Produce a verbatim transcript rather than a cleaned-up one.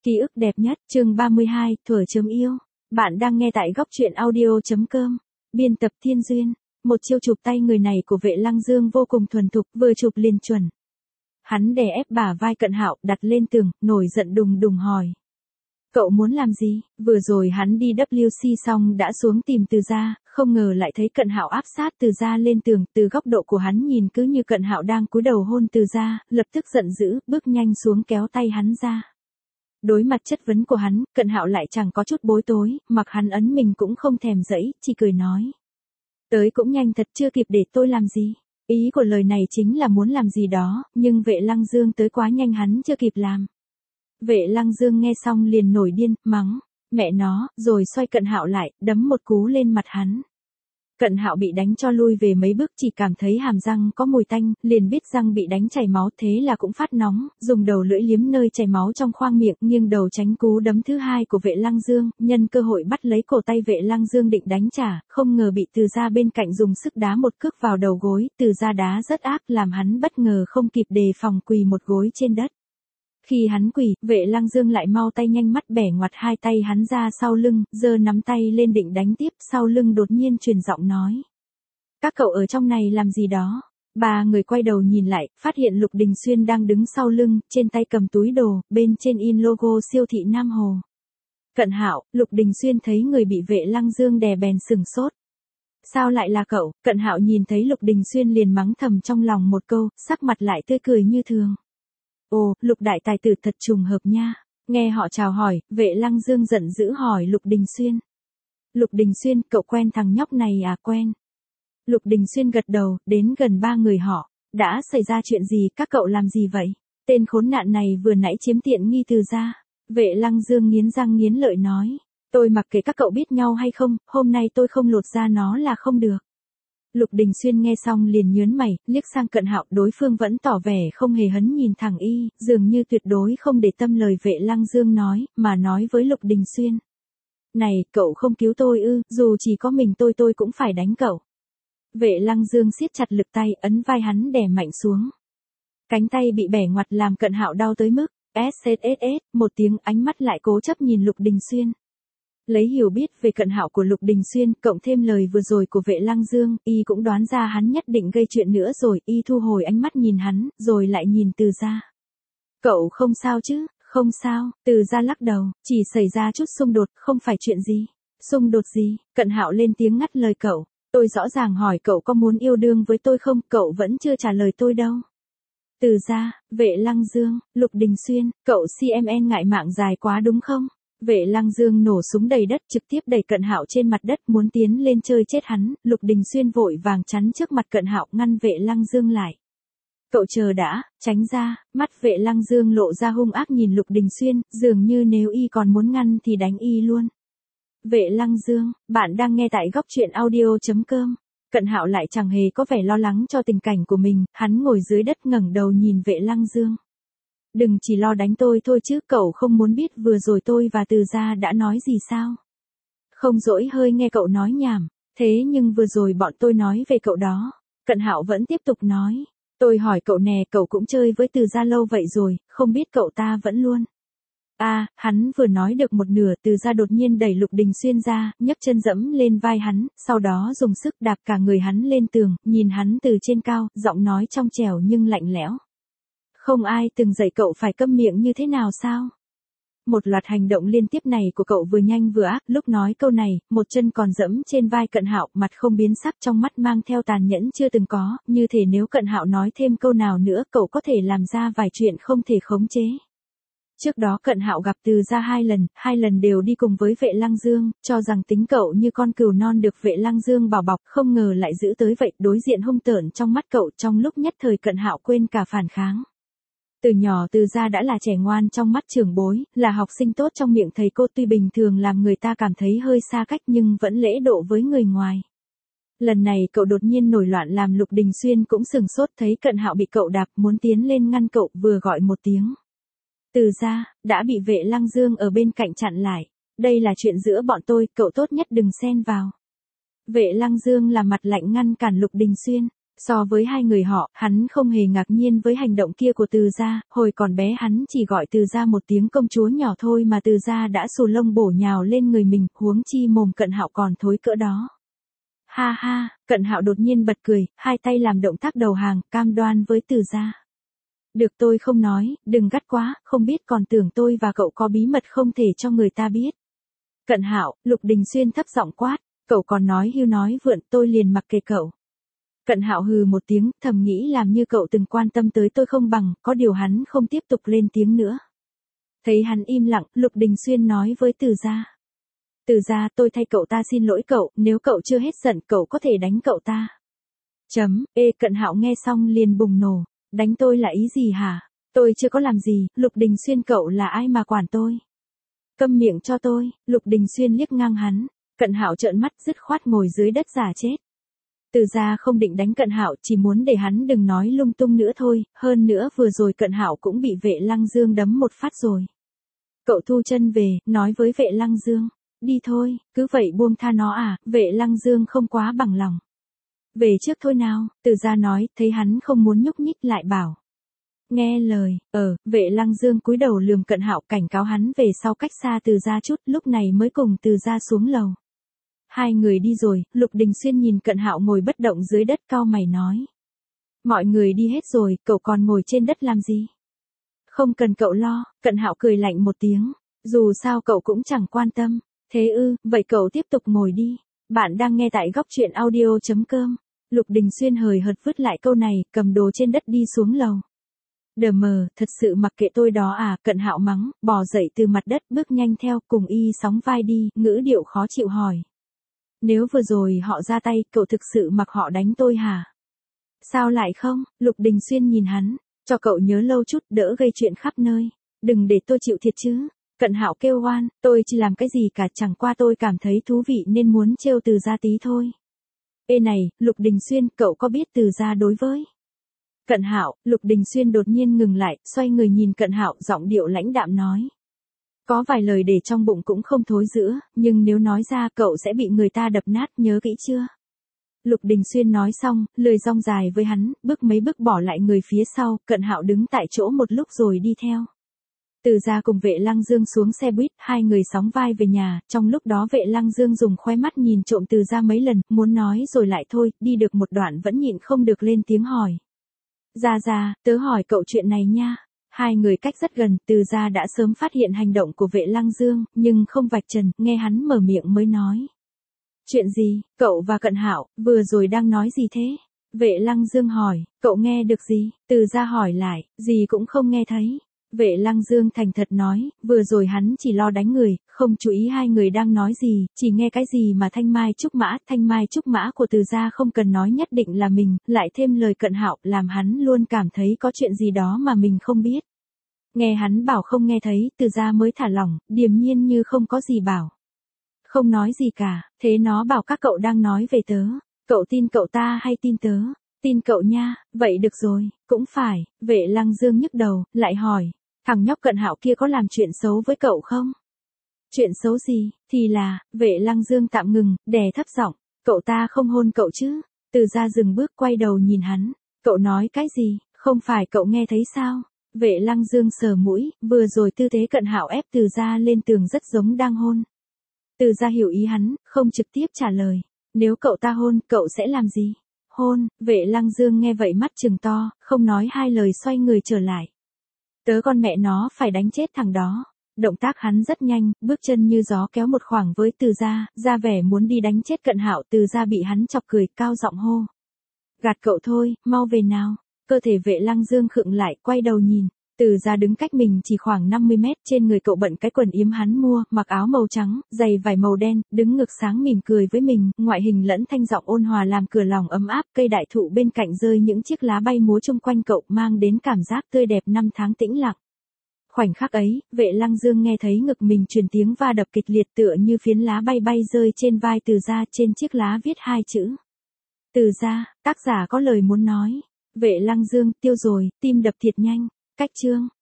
Ký ức đẹp nhất, chương ba mươi hai, thuở chớm yêu. Bạn đang nghe tại góc truyện audio.com. Biên tập Thiên Duyên. Một chiêu chụp tay người này của Vệ Lăng Dương vô cùng thuần thục, vừa chụp liền chuẩn. Hắn đè ép bả vai Cận Hạo, đặt lên tường, nổi giận đùng đùng hỏi. Cậu muốn làm gì? Vừa rồi hắn đi W C xong đã xuống tìm Từ Gia, không ngờ lại thấy Cận Hạo áp sát Từ Gia lên tường, từ góc độ của hắn nhìn cứ như Cận Hạo đang cúi đầu hôn Từ Gia, lập tức giận dữ, bước nhanh xuống kéo tay hắn ra. Đối mặt chất vấn của hắn, Cận Hạo lại chẳng có chút bối rối, mặc hắn ấn mình cũng không thèm dẫy, chỉ cười nói. Tới cũng nhanh thật, chưa kịp để tôi làm gì. Ý của lời này chính là muốn làm gì đó, nhưng Vệ Lăng Dương tới quá nhanh hắn chưa kịp làm. Vệ Lăng Dương nghe xong liền nổi điên, mắng, mẹ nó, rồi xoay Cận Hạo lại, đấm một cú lên mặt hắn. Cận Hạo bị đánh cho lui về mấy bước, chỉ cảm thấy hàm răng có mùi tanh, liền biết răng bị đánh chảy máu, thế là cũng phát nóng, dùng đầu lưỡi liếm nơi chảy máu trong khoang miệng, nghiêng đầu tránh cú đấm thứ hai của Vệ Lăng Dương, nhân cơ hội bắt lấy cổ tay Vệ Lăng Dương định đánh trả, không ngờ bị Từ Gia bên cạnh dùng sức đá một cước vào đầu gối, Từ Gia đá rất ác làm hắn bất ngờ không kịp đề phòng quỳ một gối trên đất. Khi hắn quỳ, Vệ Lăng Dương lại mau tay nhanh mắt bẻ ngoặt hai tay hắn ra sau lưng, giơ nắm tay lên định đánh tiếp, sau lưng đột nhiên truyền giọng nói. Các cậu ở trong này làm gì đó? Ba người quay đầu nhìn lại, phát hiện Lục Đình Xuyên đang đứng sau lưng, trên tay cầm túi đồ, bên trên in logo siêu thị Nam Hồ. Cận Hạo, Lục Đình Xuyên thấy người bị Vệ Lăng Dương đè bèn sừng sốt. Sao lại là cậu? Cận Hạo nhìn thấy Lục Đình Xuyên liền mắng thầm trong lòng một câu, sắc mặt lại tươi cười như thường. Ồ, Lục đại tài tử thật trùng hợp nha. Nghe họ chào hỏi, Vệ Lăng Dương giận dữ hỏi Lục Đình Xuyên. Lục Đình Xuyên, cậu quen thằng nhóc này à? Quen. Lục Đình Xuyên gật đầu, đến gần ba người họ. Đã xảy ra chuyện gì, các cậu làm gì vậy? Tên khốn nạn này vừa nãy chiếm tiện nghi Từ Gia. Vệ Lăng Dương nghiến răng nghiến lợi nói. Tôi mặc kệ các cậu biết nhau hay không, hôm nay tôi không lột ra nó là không được. Lục Đình Xuyên nghe xong liền nhớn mày, liếc sang Cận Hạo, đối phương vẫn tỏ vẻ không hề hấn nhìn thẳng y, dường như tuyệt đối không để tâm lời Vệ Lăng Dương nói, mà nói với Lục Đình Xuyên. Này, cậu không cứu tôi ư, dù chỉ có mình tôi tôi cũng phải đánh cậu. Vệ Lăng Dương siết chặt lực tay, ấn vai hắn đè mạnh xuống. Cánh tay bị bẻ ngoặt làm Cận Hạo đau tới mức, sss, một tiếng, ánh mắt lại cố chấp nhìn Lục Đình Xuyên. Lấy hiểu biết về Cận Hạo của Lục Đình Xuyên, cộng thêm lời vừa rồi của Vệ Lăng Dương, y cũng đoán ra hắn nhất định gây chuyện nữa rồi, y thu hồi ánh mắt nhìn hắn, rồi lại nhìn Từ Gia. Cậu không sao chứ? Không sao, Từ Gia lắc đầu, chỉ xảy ra chút xung đột, không phải chuyện gì. Xung đột gì? Cận Hạo lên tiếng ngắt lời cậu, tôi rõ ràng hỏi cậu có muốn yêu đương với tôi không, cậu vẫn chưa trả lời tôi đâu. Từ Gia, Vệ Lăng Dương, Lục Đình Xuyên, cậu xê em en ngại mạng dài quá đúng không? Vệ Lăng Dương nổ súng đầy đất, trực tiếp đẩy Cận Hạo trên mặt đất, muốn tiến lên chơi chết hắn. Lục Đình Xuyên vội vàng chắn trước mặt Cận Hạo, ngăn Vệ Lăng Dương lại. Cậu chờ đã, tránh ra. Mắt Vệ Lăng Dương lộ ra hung ác nhìn Lục Đình Xuyên, dường như nếu y còn muốn ngăn thì đánh y luôn. Vệ Lăng Dương, bạn đang nghe tại góc truyện audio.com. Cận Hạo lại chẳng hề có vẻ lo lắng cho tình cảnh của mình, hắn ngồi dưới đất ngẩng đầu nhìn Vệ Lăng Dương. Đừng chỉ lo đánh tôi thôi chứ, cậu không muốn biết vừa rồi tôi và Từ Gia đã nói gì sao? Không dỗi hơi nghe cậu nói nhảm, thế nhưng vừa rồi bọn tôi nói về cậu đó. Cận Hạo vẫn tiếp tục nói, tôi hỏi cậu nè, cậu cũng chơi với Từ Gia lâu vậy rồi, không biết cậu ta vẫn luôn. À, hắn vừa nói được một nửa, Từ Gia đột nhiên đẩy Lục Đình Xuyên ra, nhấc chân dẫm lên vai hắn, sau đó dùng sức đạp cả người hắn lên tường, nhìn hắn từ trên cao, giọng nói trong trẻo nhưng lạnh lẽo. Không ai từng dạy cậu phải câm miệng như thế nào sao? Một loạt hành động liên tiếp này của cậu vừa nhanh vừa ác, lúc nói câu này, một chân còn dẫm trên vai Cận Hạo, mặt không biến sắc, trong mắt mang theo tàn nhẫn chưa từng có, như thể nếu Cận Hạo nói thêm câu nào nữa, cậu có thể làm ra vài chuyện không thể khống chế. Trước đó Cận Hạo gặp Từ Gia hai lần, hai lần đều đi cùng với Vệ Lăng Dương, cho rằng tính cậu như con cừu non được Vệ Lăng Dương bảo bọc, không ngờ lại giữ tới vậy, đối diện hung tợn trong mắt cậu, trong lúc nhất thời Cận Hạo quên cả phản kháng. Từ nhỏ Từ Gia đã là trẻ ngoan trong mắt trưởng bối, là học sinh tốt trong miệng thầy cô, tuy bình thường làm người ta cảm thấy hơi xa cách nhưng vẫn lễ độ với người ngoài. Lần này cậu đột nhiên nổi loạn làm Lục Đình Xuyên cũng sừng sốt, thấy Cận Hạo bị cậu đạp, muốn tiến lên ngăn cậu, vừa gọi một tiếng. Từ Gia, đã bị Vệ Lăng Dương ở bên cạnh chặn lại. Đây là chuyện giữa bọn tôi, cậu tốt nhất đừng xen vào. Vệ Lăng Dương là mặt lạnh ngăn cản Lục Đình Xuyên. So với hai người họ, hắn không hề ngạc nhiên với hành động kia của Từ gia, hồi còn bé hắn chỉ gọi Từ gia một tiếng công chúa nhỏ thôi mà Từ gia đã xù lông bổ nhào lên người mình, huống chi mồm Cận Hạo còn thối cỡ đó. Ha ha, Cận Hạo đột nhiên bật cười, hai tay làm động tác đầu hàng, cam đoan với Từ gia. Được tôi không nói, đừng gắt quá, không biết còn tưởng tôi và cậu có bí mật không thể cho người ta biết. Cận Hạo, Lục Đình Xuyên thấp giọng quát, cậu còn nói hưu nói vượn, tôi liền mặc kệ cậu. Cận Hạo hừ một tiếng, thầm nghĩ làm như cậu từng quan tâm tới tôi không bằng, có điều hắn không tiếp tục lên tiếng nữa. Thấy hắn im lặng, Lục Đình Xuyên nói với Từ gia. Từ gia, tôi thay cậu ta xin lỗi cậu, nếu cậu chưa hết giận, cậu có thể đánh cậu ta. Chấm, ê Cận Hạo nghe xong liền bùng nổ, đánh tôi là ý gì hả? Tôi chưa có làm gì, Lục Đình Xuyên cậu là ai mà quản tôi? Câm miệng cho tôi, Lục Đình Xuyên liếc ngang hắn, Cận Hạo trợn mắt dứt khoát ngồi dưới đất giả chết. Từ gia không định đánh Cận Hạo, chỉ muốn để hắn đừng nói lung tung nữa thôi, hơn nữa vừa rồi Cận Hạo cũng bị Vệ Lăng Dương đấm một phát rồi. Cậu thu chân về, nói với Vệ Lăng Dương, đi thôi, cứ vậy buông tha nó à, Vệ Lăng Dương không quá bằng lòng. Về trước thôi nào, Từ gia nói, thấy hắn không muốn nhúc nhích lại bảo. Nghe lời, ờ, Vệ Lăng Dương cúi đầu lườm Cận Hạo cảnh cáo hắn về sau cách xa Từ gia chút, lúc này mới cùng Từ gia xuống lầu. Hai người đi rồi, Lục Đình Xuyên nhìn Cận Hạo ngồi bất động dưới đất cau mày nói. Mọi người đi hết rồi, cậu còn ngồi trên đất làm gì? Không cần cậu lo, Cận Hạo cười lạnh một tiếng, dù sao cậu cũng chẳng quan tâm. Thế ư, vậy cậu tiếp tục ngồi đi. Bạn đang nghe tại góc truyện audio chấm com. Lục Đình Xuyên hời hợt vứt lại câu này, cầm đồ trên đất đi xuống lầu. Đờ mờ, thật sự mặc kệ tôi đó à, Cận Hạo mắng, bò dậy từ mặt đất bước nhanh theo, cùng y sóng vai đi, ngữ điệu khó chịu hỏi. Nếu vừa rồi họ ra tay, cậu thực sự mặc họ đánh tôi hả? Sao lại không? Lục Đình Xuyên nhìn hắn, cho cậu nhớ lâu chút, đỡ gây chuyện khắp nơi. Đừng để tôi chịu thiệt chứ. Cận Hạo kêu oan, tôi chỉ làm cái gì cả, chẳng qua tôi cảm thấy thú vị nên muốn trêu Từ gia tí thôi. Ê này, Lục Đình Xuyên, cậu có biết Từ gia đối với Cận Hạo? Lục Đình Xuyên đột nhiên ngừng lại, xoay người nhìn Cận Hạo, giọng điệu lãnh đạm nói. Có vài lời để trong bụng cũng không thối rữa, nhưng nếu nói ra cậu sẽ bị người ta đập nát, nhớ kỹ chưa? Lục Đình Xuyên nói xong, lười rong dài với hắn, bước mấy bước bỏ lại người phía sau, Cận Hạo đứng tại chỗ một lúc rồi đi theo. Từ gia cùng Vệ Lăng Dương xuống xe buýt, hai người sóng vai về nhà, trong lúc đó Vệ Lăng Dương dùng khóe mắt nhìn trộm Từ gia mấy lần, muốn nói rồi lại thôi, đi được một đoạn vẫn nhịn không được lên tiếng hỏi. Gia gia, tớ hỏi cậu chuyện này nha. Hai người cách rất gần, Từ gia đã sớm phát hiện hành động của Vệ Lăng Dương, nhưng không vạch trần, nghe hắn mở miệng mới nói. Chuyện gì, cậu và Cận Hạo, vừa rồi đang nói gì thế? Vệ Lăng Dương hỏi, cậu nghe được gì? Từ gia hỏi lại, gì cũng không nghe thấy. Vệ Lăng Dương thành thật nói, vừa rồi hắn chỉ lo đánh người, không chú ý hai người đang nói gì, chỉ nghe cái gì mà thanh mai trúc mã, thanh mai trúc mã của Từ gia không cần nói nhất định là mình, lại thêm lời Cận Hạo, làm hắn luôn cảm thấy có chuyện gì đó mà mình không biết. Nghe hắn bảo không nghe thấy, Từ gia mới thả lỏng, điềm nhiên như không có gì bảo. Không nói gì cả, thế nó bảo các cậu đang nói về tớ, cậu tin cậu ta hay tin tớ? Tin cậu nha, vậy được rồi, cũng phải. Vệ Lăng Dương nhức đầu, lại hỏi. Thằng nhóc Cận Hạo kia có làm chuyện xấu với cậu không? Chuyện xấu gì? Thì là, Vệ Lăng Dương tạm ngừng, đè thấp giọng, cậu ta không hôn cậu chứ? Từ gia dừng bước quay đầu nhìn hắn, cậu nói cái gì, không phải cậu nghe thấy sao? Vệ Lăng Dương sờ mũi, vừa rồi tư thế Cận Hạo ép Từ gia lên tường rất giống đang hôn. Từ gia hiểu ý hắn, không trực tiếp trả lời, nếu cậu ta hôn, cậu sẽ làm gì? Hôn. Vệ Lăng Dương nghe vậy mắt trừng to, không nói hai lời xoay người trở lại. Tớ con mẹ nó phải đánh chết thằng đó. Động tác hắn rất nhanh, bước chân như gió kéo một khoảng với Từ gia, ra vẻ muốn đi đánh chết Cận Hạo. Từ gia bị hắn chọc cười, cao giọng hô. Gạt cậu thôi, mau về nào. Cơ thể Vệ Lăng Dương khựng lại, quay đầu nhìn. Từ gia đứng cách mình chỉ khoảng năm mươi mét, trên người cậu bận cái quần yếm hắn mua, mặc áo màu trắng, giày vải màu đen, đứng ngực sáng mỉm cười với mình, ngoại hình lẫn thanh giọng ôn hòa làm cửa lòng ấm áp, cây đại thụ bên cạnh rơi những chiếc lá bay múa chung quanh cậu, mang đến cảm giác tươi đẹp năm tháng tĩnh lặng. Khoảnh khắc ấy, Vệ Lăng Dương nghe thấy ngực mình truyền tiếng va đập kịch liệt tựa như phiến lá bay bay rơi trên vai Từ gia, trên chiếc lá viết hai chữ. Từ gia, tác giả có lời muốn nói. Vệ Lăng Dương, tiêu rồi, tim đập thiệt nhanh. Cách chương